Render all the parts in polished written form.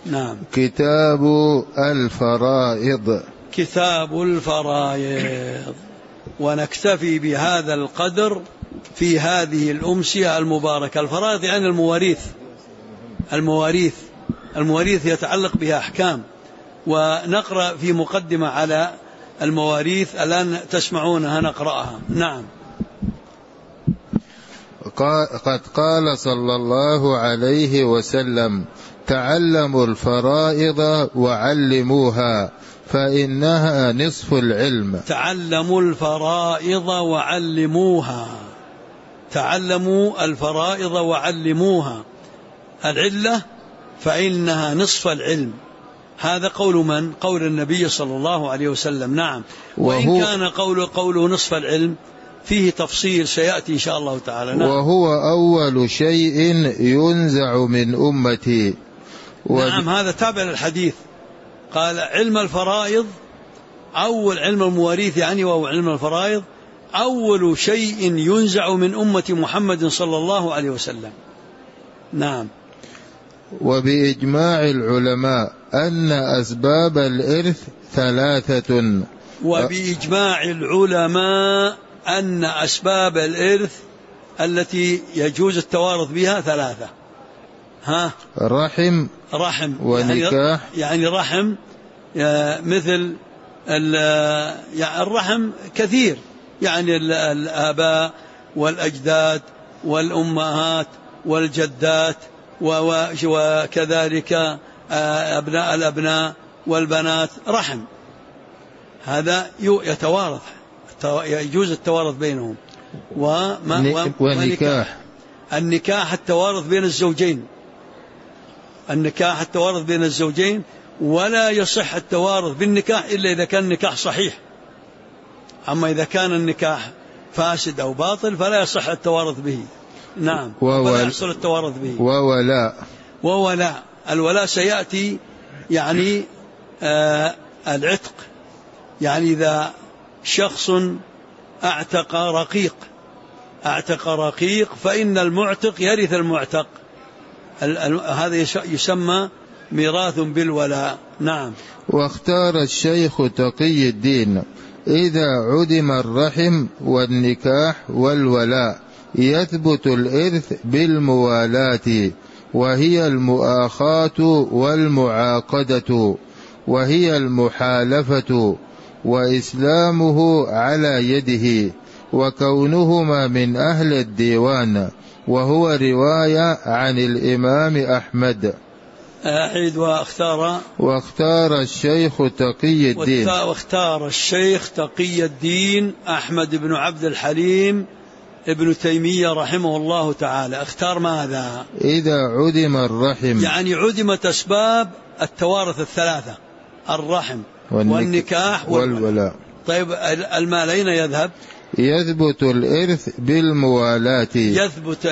نعم. كتاب الفرائض. كتاب الفرائض. ونكتفي بهذا القدر في هذه الأمسية المباركة. الفرائض يعني المواريث يتعلق بها أحكام، ونقرأ في مقدمة على المواريث الآن تسمعونها نقرأها. نعم. قد قال صلى الله عليه وسلم: تعلموا الفرائض وعلموها فإنها نصف العلم. تعلموا الفرائض وعلموها. تعلموا الفرائض وعلموها. العلة فإنها نصف العلم. هذا قول من؟ قول النبي صلى الله عليه وسلم. نعم. وإن كان قوله نصف العلم فيه تفصيل سيأتي إن شاء الله تعالى. نعم. وهو أول شيء ينزع من أمتي. نعم، هذا تابع للحديث. قال علم الفرائض، أول علم المواريث يعني، وهو علم الفرائض أول شيء ينزع من أمة محمد صلى الله عليه وسلم. نعم. وبإجماع العلماء أن أسباب الإرث ثلاثة. وبإجماع العلماء أن أسباب الإرث التي يجوز التوارث بها ثلاثة. رحم ونكاح. يعني رحم، مثل الرحم كثير، يعني الآباء والأجداد والأمهات والجدات، وكذلك أبناء الأبناء والبنات، رحم هذا يتوارث، يجوز التوارث بينهم. ونكاح. النكاح التوارث بين الزوجين. النكاح التوارث بين الزوجين، ولا يصح التوارث بالنكاح إلا إذا كان النكاح صحيح. أما إذا كان النكاح فاسد أو باطل فلا يصح التوارث به. نعم. ولا يحصل التوارث به. وولاء. الولاء سيأتي، يعني العتق، يعني إذا شخص اعتق رقيق فإن المعتق يرث المعتق. هذا يسمى ميراث بالولاء. نعم. واختار الشيخ تقي الدين: إذا عدم الرحم والنكاح والولاء يثبت الإرث بالموالاة، وهي المؤاخاة والمعاقدة، وهي المحالفة، وإسلامه على يده، وكونهما من أهل الديوان، وهو رواية عن الإمام أحمد. أعيد. واختار الشيخ تقي الدين. واختار الشيخ تقي الدين أحمد بن عبد الحليم ابن تيمية رحمه الله تعالى. اختار ماذا؟ إذا عدم الرحم، يعني عدمت أسباب التوارث الثلاثة: الرحم والنكاح والولاء. طيب المال أين يذهب؟ يثبت الإرث بالموالاة. يثبت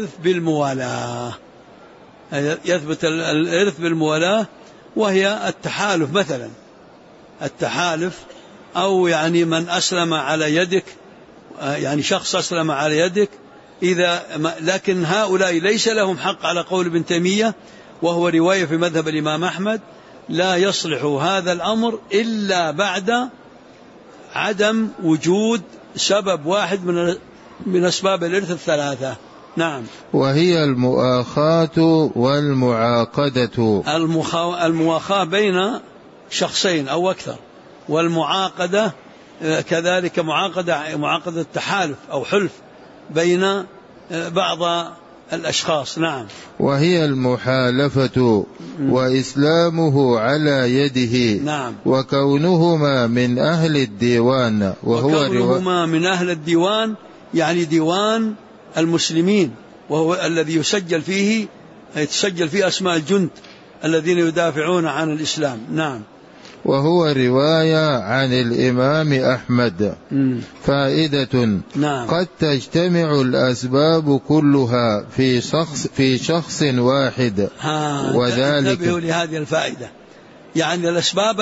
الإرث بالموالاة، وهي التحالف مثلا، التحالف، أو يعني من أسلم على يدك، يعني شخص أسلم على يدك، لكن هؤلاء ليس لهم حق على قول ابن تيمية، وهو رواية في مذهب الإمام أحمد. لا يصلح هذا الأمر إلا بعد عدم وجود سبب واحد من أسباب الإرث الثلاثة. نعم. وهي المؤاخاة والمعاقدة. المؤاخاة بين شخصين أو أكثر، والمعاقدة كذلك معاقدة التحالف أو حلف بين بعض الأشخاص. نعم. وهي المحالفة، وإسلامه على يده. نعم. وكونهما من أهل الديوان، وكونهما من أهل الديوان يعني ديوان المسلمين، وهو الذي يتسجل فيه أسماء الجند الذين يدافعون عن الإسلام. نعم. وهو رواية عن الإمام أحمد. فائدة: نعم. قد تجتمع الأسباب كلها في شخص واحد، وذلك. انتبهوا لهذه الفائدة، يعني الأسباب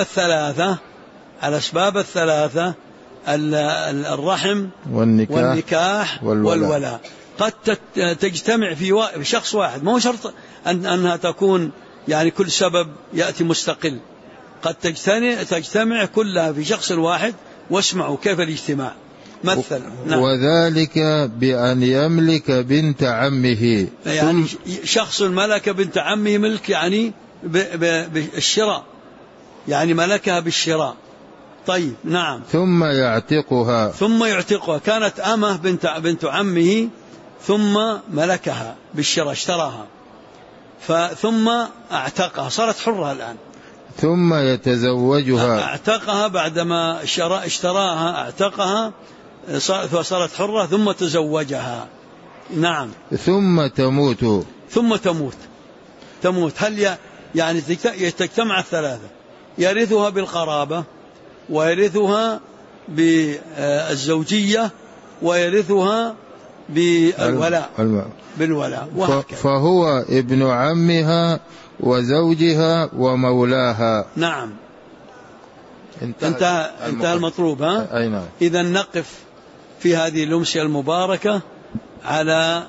الثلاثة الرحم والنكاح والولاء قد تجتمع في شخص واحد. ما هو شرط أنها تكون يعني كل سبب يأتي مستقل، قد تجتمع كلها في شخص واحد. واسمعوا كيف الاجتماع مثل. نعم. وذلك بأن يملك بنت عمه، يعني شخص ملك بنت عمه ملك يعني بالشراء، يعني ملكها بالشراء. طيب نعم. ثم يعتقها كانت أمه بنت عمه ثم ملكها بالشراء، اشتراها ثم اعتقها، صارت حرة الآن. ثم يتزوجها، اعتقها بعدما اشتراها، اعتقها فصارت حرة ثم تزوجها. نعم. ثم تموت. هل يعني تجتمع الثلاثة، يرثها بالقرابة، ويرثها بالزوجية، ويرثها بالولاء. فهو ابن عمها وزوجها ومولاها. نعم. انتهى المطلوب. أي نعم. إذا نقف في هذه الأمسية المباركة على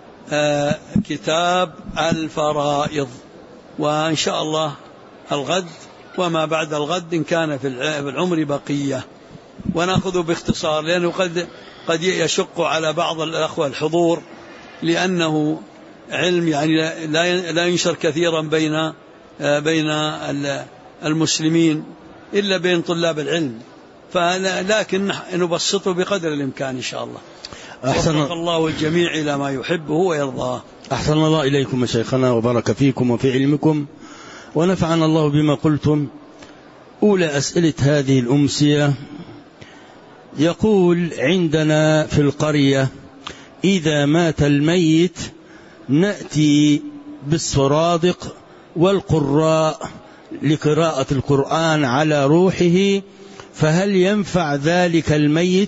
كتاب الفرائض، وإن شاء الله الغد وما بعد الغد إن كان في العمر بقية، ونأخذ باختصار لأنه قد يشق على بعض الأخوة الحضور، لأنه علم يعني لا ينشر كثيرا بين المسلمين إلا بين طلاب العلم، لكن نبسطه بقدر الإمكان إن شاء الله. وفق الله الجميع إلى ما يحبه ويرضاه. أحسن الله إليكم شيخنا وبارك فيكم وفي علمكم، ونفعنا الله بما قلتم. أولى أسئلة هذه الأمسية يقول: عندنا في القرية إذا مات الميت نأتي بالسرادق والقراء لقراءة القرآن على روحه، فهل ينفع ذلك الميت؟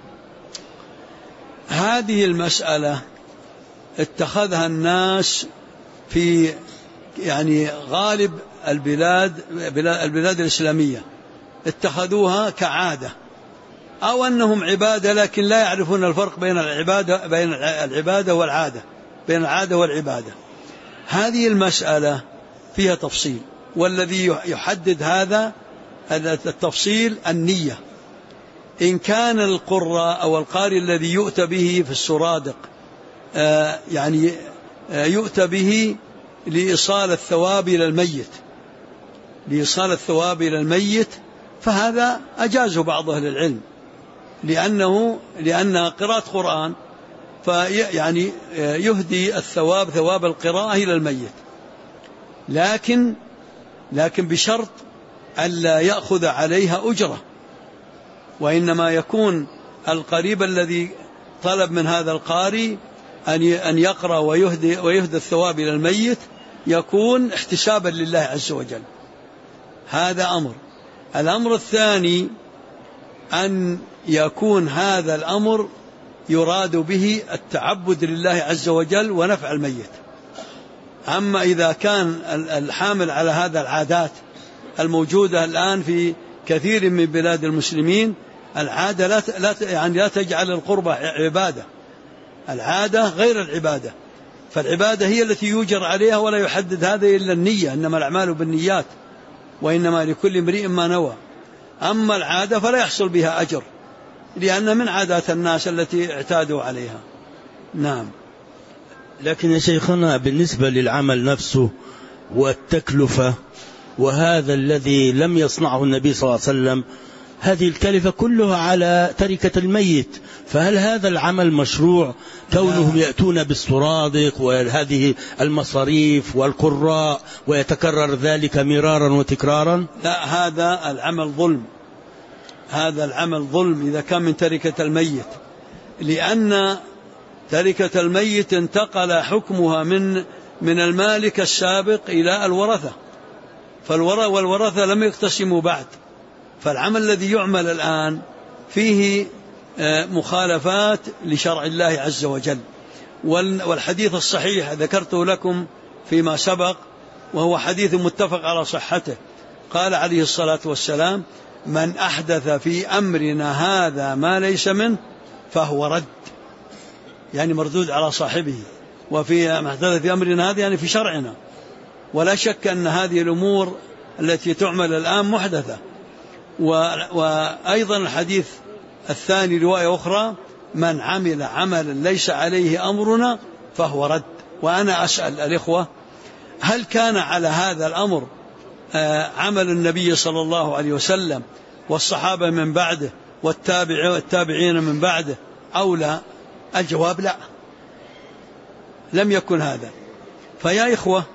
هذه المسألة اتخذها الناس في يعني غالب البلاد الإسلامية، اتخذوها كعادة، أو أنهم عبادة لكن لا يعرفون الفرق بين العبادة والعادة، بين العادة والعبادة. هذه المسألة فيها تفصيل، والذي يحدد هذا التفصيل النية. إن كان القراء أو القارئ الذي يؤتى به في السرادق يعني يؤتى به لإيصال الثواب إلى الميت، فهذا أجازه بعض أهل العلم، لأن قراءة قرآن فيعني يهدي الثواب، ثواب القراءة إلى الميت، لكن بشرط ألا يأخذ عليها أجرة، وإنما يكون القريب الذي طلب من هذا القارئ أن يقرأ ويهدي الثواب إلى الميت يكون احتسابا لله عز وجل. هذا أمر. الأمر الثاني أن يكون هذا الأمر يراد به التعبد لله عز وجل ونفع الميت. أما إذا كان الحامل على هذا العادات الموجودة الآن في كثير من بلاد المسلمين، العادة لا تجعل القربة عبادة، العادة غير العبادة، فالعبادة هي التي يوجر عليها، ولا يحدد هذا إلا النية، إنما الأعمال بالنيات وإنما لكل امرئ ما نوى. أما العادة فلا يحصل بها أجر، لأن من عادات الناس التي اعتادوا عليها. نعم. لكن يا شيخنا بالنسبة للعمل نفسه والتكلفة، وهذا الذي لم يصنعه النبي صلى الله عليه وسلم، هذه الكلفة كلها على تركة الميت، فهل هذا العمل مشروع كونهم يأتون بالسرادق وهذه المصاريف والقراء ويتكرر ذلك مرارا وتكرارا؟ لا، هذا العمل ظلم إذا كان من تركة الميت، لأن تركة الميت انتقل حكمها من المالك السابق إلى الورثة، والورثة لم يقتسموا بعد، فالعمل الذي يعمل الآن فيه مخالفات لشرع الله عز وجل. والحديث الصحيح ذكرته لكم فيما سبق، وهو حديث متفق على صحته، قال عليه الصلاة والسلام: من أحدث في أمرنا هذا ما ليس منه فهو رد، يعني مردود على صاحبه. وفي من أحدث في أمرنا هذا يعني في شرعنا، ولا شك أن هذه الأمور التي تعمل الآن محدثة. وأيضا الحديث الثاني رواية أخرى: من عمل عملا ليس عليه أمرنا فهو رد. وأنا أسأل الإخوة: هل كان على هذا الأمر عمل النبي صلى الله عليه وسلم والصحابة من بعده والتابعين من بعده أو لا؟ الجواب لا، لم يكن هذا. فيا إخوة،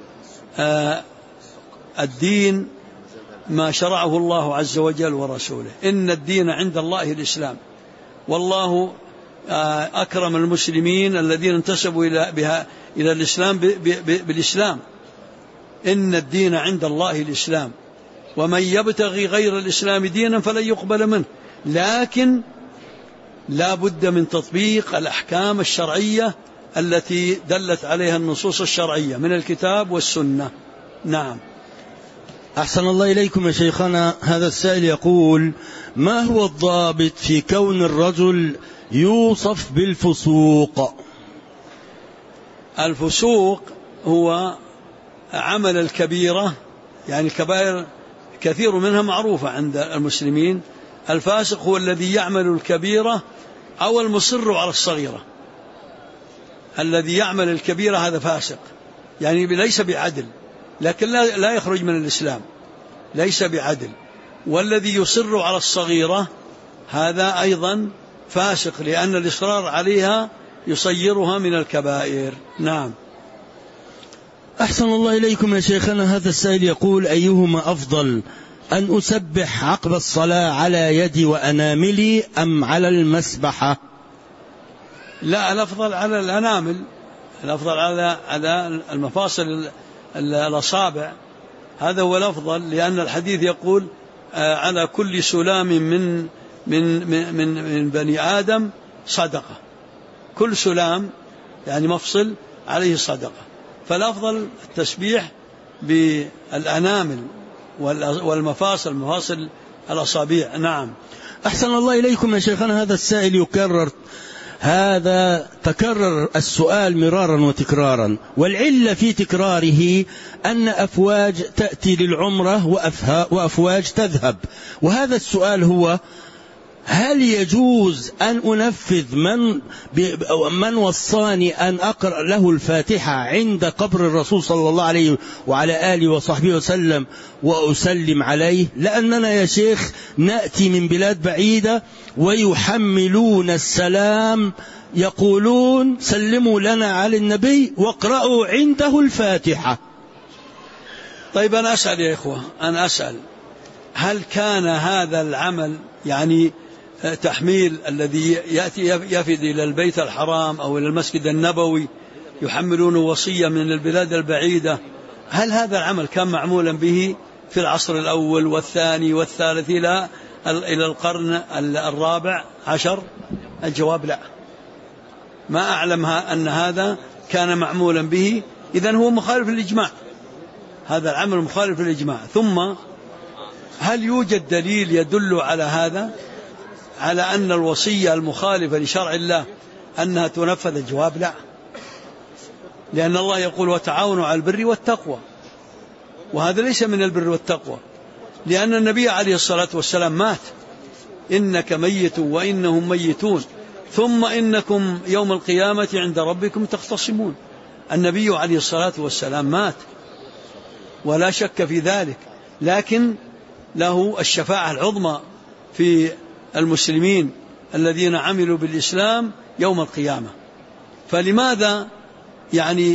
الدين ما شرعه الله عز وجل ورسوله. إن الدين عند الله الإسلام، والله أكرم المسلمين الذين انتسبوا إلى الإسلام بالإسلام. إن الدين عند الله الإسلام، ومن يبتغي غير الإسلام دينا فلن يقبل منه. لكن لا بد من تطبيق الأحكام الشرعية التي دلت عليها النصوص الشرعية من الكتاب والسنة. نعم. أحسن الله إليكم يا شيخنا. هذا السائل يقول: ما هو الضابط في كون الرجل يوصف بالفسوق؟ الفسوق هو عمل الكبيرة، يعني الكبائر كثير منها معروفة عند المسلمين. الفاسق هو الذي يعمل الكبيرة أو المصر على الصغيرة. الذي يعمل الكبيرة هذا فاسق، يعني ليس بعدل، لكن لا يخرج من الإسلام، ليس بعدل. والذي يصر على الصغيرة هذا أيضا فاسق، لأن الإصرار عليها يصيرها من الكبائر. نعم. أحسن الله إليكم يا شيخنا. هذا السائل يقول: أيهما أفضل، أن أسبح عقب الصلاة على يدي وأناملي أم على المسبحة؟ لا، الأفضل على الأنامل، الأفضل على المفاصل الأصابع، هذا هو الأفضل. لأن الحديث يقول: على كل سلام من بني آدم صدقة. كل سلام يعني مفصل عليه صدقة. فالأفضل التسبيح بالأنامل والمفاصل، مفاصل الأصابع. نعم. أحسن الله إليكم يا شيخنا. هذا السائل تكرر السؤال مرارا وتكرارا، والعلة في تكراره أن أفواج تأتي للعمرة وأفواج تذهب. وهذا السؤال هو: هل يجوز أن أنفذ من وصاني أن أقرأ له الفاتحة عند قبر الرسول صلى الله عليه وعلى آله وصحبه وسلم وأسلم عليه؟ لأننا يا شيخ نأتي من بلاد بعيدة ويحملون السلام، يقولون: سلموا لنا على النبي واقرأوا عنده الفاتحة. طيب، أنا أسأل يا إخوة، أنا أسأل: هل كان هذا العمل، يعني تحميل الذي يأتي يفد إلى البيت الحرام أو إلى المسجد النبوي، يحملون وصية من البلاد البعيدة، هل هذا العمل كان معمولا به في العصر الأول والثاني والثالث إلى القرن الرابع عشر؟ الجواب لا، ما أعلم أن هذا كان معمولا به. إذن هو مخالف للإجماع، هذا العمل مخالف للإجماع. ثم هل يوجد دليل يدل على هذا، على أن الوصية المخالفة لشرع الله أنها تنفذ؟ الجواب لا، لأن الله يقول: وتعاونوا على البر والتقوى، وهذا ليس من البر والتقوى، لأن النبي عليه الصلاة والسلام مات: إنك ميت وإنهم ميتون ثم إنكم يوم القيامة عند ربكم تختصمون. النبي عليه الصلاة والسلام مات ولا شك في ذلك، لكن له الشفاعة العظمى في المسلمين الذين عملوا بالإسلام يوم القيامة. فلماذا يعني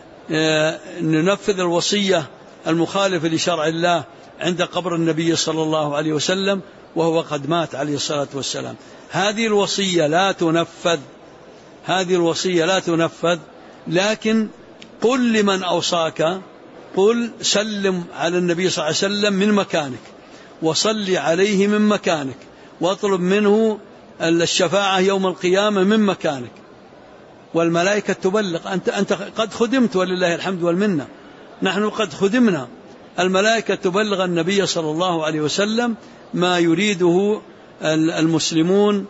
ننفذ الوصية المخالفة لشرع الله عند قبر النبي صلى الله عليه وسلم وهو قد مات عليه الصلاة والسلام؟ هذه الوصية لا تنفذ، هذه الوصية لا تنفذ. لكن قل لمن أوصاك، قل سلم على النبي صلى الله عليه وسلم من مكانك، وصل عليه من مكانك، واطلب منه الشفاعة يوم القيامة من مكانك، والملائكة تبلغ. أنت قد خدمت ولله الحمد والمنة، نحن قد خدمنا. الملائكة تبلغ النبي صلى الله عليه وسلم ما يريده المسلمون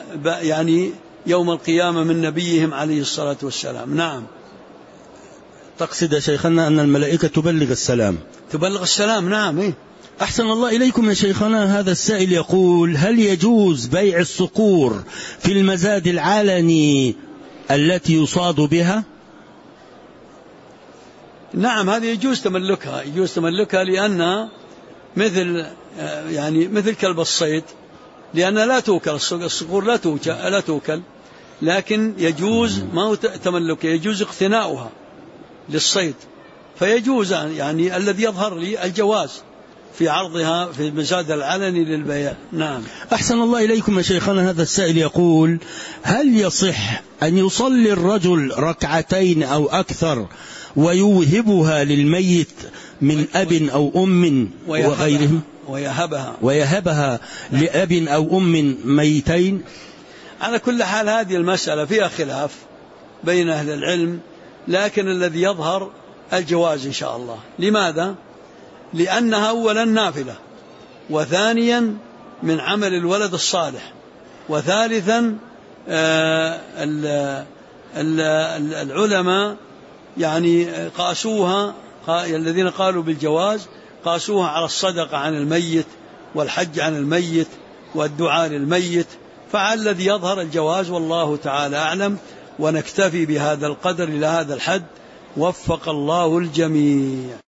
يعني يوم القيامة من نبيهم عليه الصلاة والسلام. نعم. تقصد يا شيخنا أن الملائكة تبلغ السلام؟ تبلغ السلام، نعم. إيه؟ أحسن الله إليكم يا شيخنا. هذا السائل يقول: هل يجوز بيع الصقور في المزاد العلني التي يصاد بها؟ نعم، هذه يجوز تملكها لأنها مثل كلب الصيد، لأنها لا توكل. الصقور لا توكل، لكن يجوز ما هو تملكها، يجوز اقتناؤها للصيد، فيجوز يعني الذي يظهر لي الجواز في عرضها في المزاد العلني للبيع. نعم. أحسن الله إليكم يا شيخنا. هذا السائل يقول: هل يصح أن يصلي الرجل ركعتين أو أكثر ويوهبها للميت من أب أو أم وغيرهم، ويهبها لأب أو أم ميتين؟ على كل حال هذه المسألة فيها خلاف بين أهل العلم، لكن الذي يظهر الجواز إن شاء الله. لماذا؟ لأنها أولا نافلة، وثانيا من عمل الولد الصالح، وثالثا العلماء يعني قاسوها، الذين قالوا بالجواز قاسوها على الصدقة عن الميت والحج عن الميت والدعاء للميت، فالذي يظهر الجواز والله تعالى أعلم. ونكتفي بهذا القدر إلى هذا الحد، وفق الله الجميع.